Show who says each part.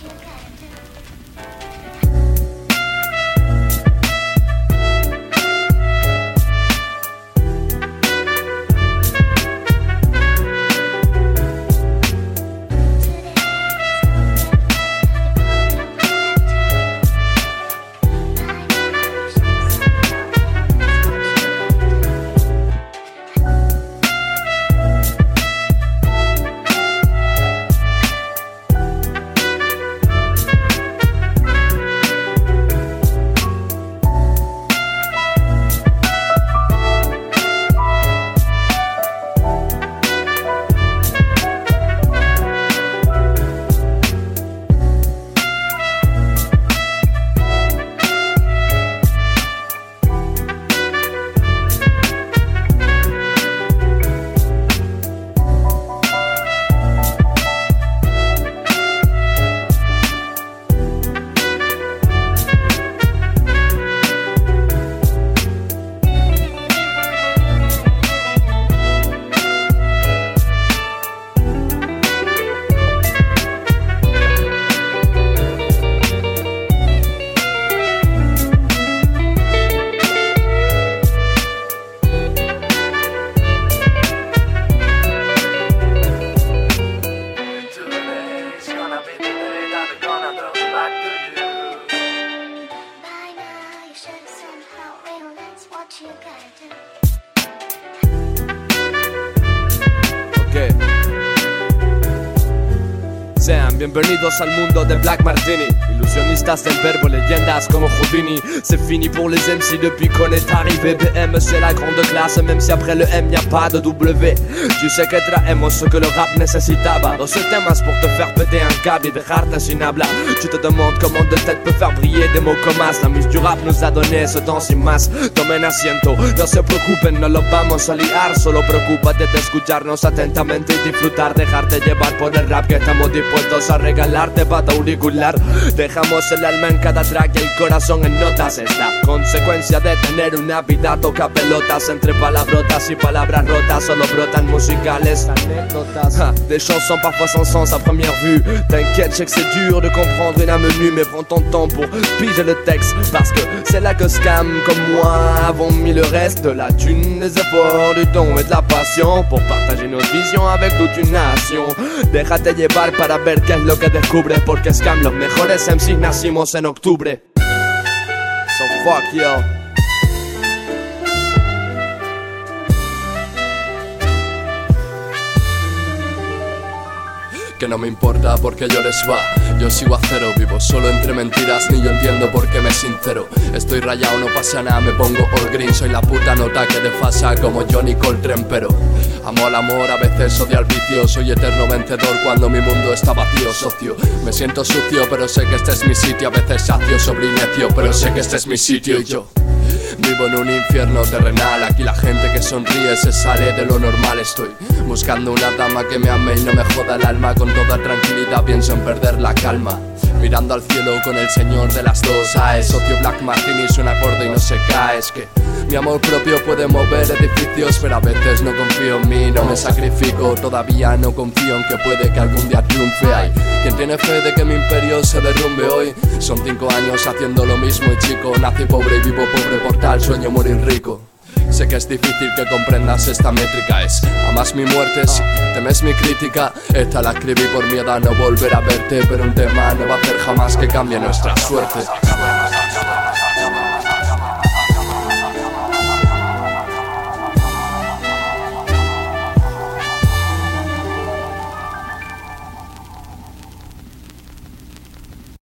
Speaker 1: Sean bienvenidos al mundo de Black Martini. Illusionnistas del verbo, leyendas comme Houdini. C'est fini pour les MC depuis qu'on est arrivé. BM c'est la grande classe, même si après le M y a pas de W. Tu sais que traemos ce que le rap necesitaba. 12 temas pour te faire péter un câble y dejarte sin habla. Tu te demandes comment de tête peut faire briller des mots comme as. La muse du rap nous a donné ce temps sin más. Tomen asiento, no se preocupen, no los vamos a liar. Solo preocúpate de escucharnos atentamente y disfrutar. Dejarte llevar por el rap que estamos dispuestos a regalarte pata auricular. Dejamos el alma en cada track y el corazón en notas. Es la consecuencia de tener una vida toca pelotas. Entre palabrotas y palabras rotas solo brotan musicales anécdotas. Des chansons parfois sans sens à première vue. T'inquiète, je sais que c'est dur de comprendre une menu, mais prends ton temps pour piger le texte. Parce que c'est là que scam comme moi avons mis le reste. De la thune, des efforts, du don et de la passion pour partager nos visions avec toute une nation. Déjate llevar para ver qué es lo que descubres, porque Scam, los mejores MCs nacimos en octubre. So fuck yo.
Speaker 2: Que no me importa porque yo les va, yo sigo a cero, vivo solo entre mentiras, ni yo entiendo por qué me sincero. Estoy rayado, no pasa nada, me pongo all green, soy la puta nota que desfasa como Johnny Coltrane. Pero amo al amor, a veces odio al vicio, soy eterno vencedor cuando mi mundo está vacío, socio. Me siento sucio, pero sé que este es mi sitio, a veces sacio, sobre necio, pero sé que este es mi sitio y yo vivo en un infierno terrenal. Aquí la gente que sonríe se sale de lo normal. Estoy buscando una dama que me ame y no me joda el alma. Con toda tranquilidad pienso en perder la calma. Mirando al cielo con el señor de las dos AES. Socio Black Martini suena acorde y no se cae. Es que mi amor propio puede mover edificios, pero a veces no confío en mí, no me sacrifico. Todavía no confío en que puede que algún día triunfe. Hay quien tiene fe de que mi imperio se derrumbe hoy. Son 5 años haciendo lo mismo y chico, nací pobre y vivo pobre por tal sueño morir rico. Sé que es difícil que comprendas esta métrica. Es amas mi muerte, si temes mi crítica. Esta la escribí por miedo a no volver a verte, pero un tema no va a hacer jamás que cambie nuestra suerte.